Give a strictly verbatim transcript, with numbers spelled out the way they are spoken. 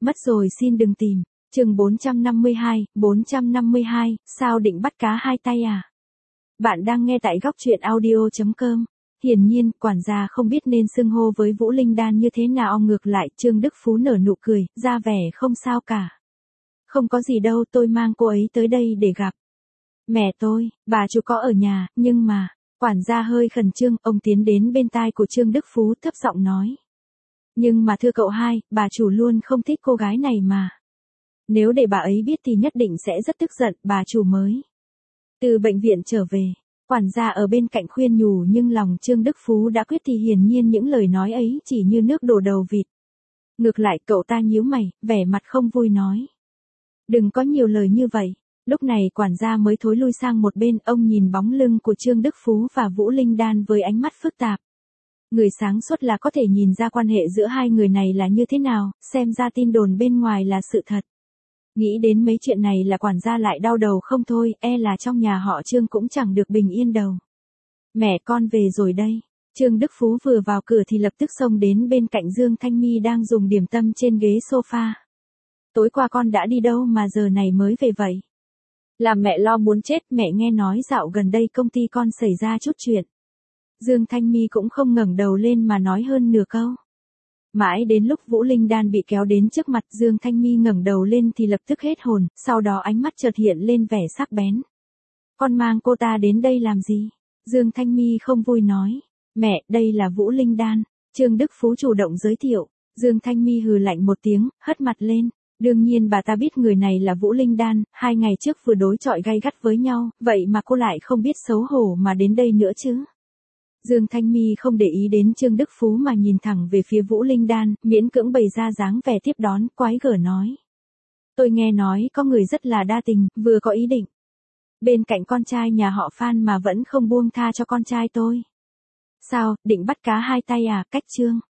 Mất rồi xin đừng tìm. Chương bốn trăm năm mươi hai, bốn trăm năm mươi hai, sao định bắt cá hai tay à? Bạn đang nghe tại góc truyện audio chấm com. Hiển nhiên, quản gia không biết nên xưng hô với Vũ Linh Đan như thế nào, ngược lại, Trương Đức Phú nở nụ cười, ra vẻ không sao cả. Không có gì đâu, tôi mang cô ấy tới đây để gặp. Mẹ tôi, bà chủ có ở nhà, nhưng mà, quản gia hơi khẩn trương, ông tiến đến bên tai của Trương Đức Phú thấp giọng nói. Nhưng mà thưa cậu hai, bà chủ luôn không thích cô gái này mà. Nếu để bà ấy biết thì nhất định sẽ rất tức giận, bà chủ mới từ bệnh viện trở về. Quản gia ở bên cạnh khuyên nhủ, nhưng lòng Trương Đức Phú đã quyết thì hiển nhiên những lời nói ấy chỉ như nước đổ đầu vịt. Ngược lại cậu ta nhíu mày, vẻ mặt không vui nói. Đừng có nhiều lời như vậy. Lúc này quản gia mới thối lui sang một bên, ông nhìn bóng lưng của Trương Đức Phú và Vũ Linh Đan với ánh mắt phức tạp. Người sáng suốt là có thể nhìn ra quan hệ giữa hai người này là như thế nào, xem ra tin đồn bên ngoài là sự thật. Nghĩ đến mấy chuyện này là quản gia lại đau đầu không thôi, e là trong nhà họ Trương cũng chẳng được bình yên đâu. Mẹ con về rồi đây. Trương Đức Phú vừa vào cửa thì lập tức xông đến bên cạnh Dương Thanh My đang dùng điểm tâm trên ghế sofa. Tối qua con đã đi đâu mà giờ này mới về vậy? Làm mẹ lo muốn chết, mẹ nghe nói dạo gần đây công ty con xảy ra chút chuyện. Dương Thanh My cũng không ngẩng đầu lên mà nói hơn nửa câu. Mãi đến lúc Vũ Linh Đan bị kéo đến trước mặt Dương Thanh My ngẩng đầu lên thì lập tức hết hồn, sau đó ánh mắt chợt hiện lên vẻ sắc bén. Con mang cô ta đến đây làm gì? Dương Thanh My không vui nói. Mẹ, đây là Vũ Linh Đan. Trương Đức Phú chủ động giới thiệu. Dương Thanh My hừ lạnh một tiếng, hất mặt lên. Đương nhiên bà ta biết người này là Vũ Linh Đan, hai ngày trước vừa đối chọi gay gắt với nhau, vậy mà cô lại không biết xấu hổ mà đến đây nữa chứ. Dương Thanh My không để ý đến Trương Đức Phú mà nhìn thẳng về phía Vũ Linh Đan, miễn cưỡng bày ra dáng vẻ tiếp đón, quái gở nói. Tôi nghe nói có người rất là đa tình, vừa có ý định bên cạnh con trai nhà họ Phan mà vẫn không buông tha cho con trai tôi. Sao, định bắt cá hai tay à? Cách Trương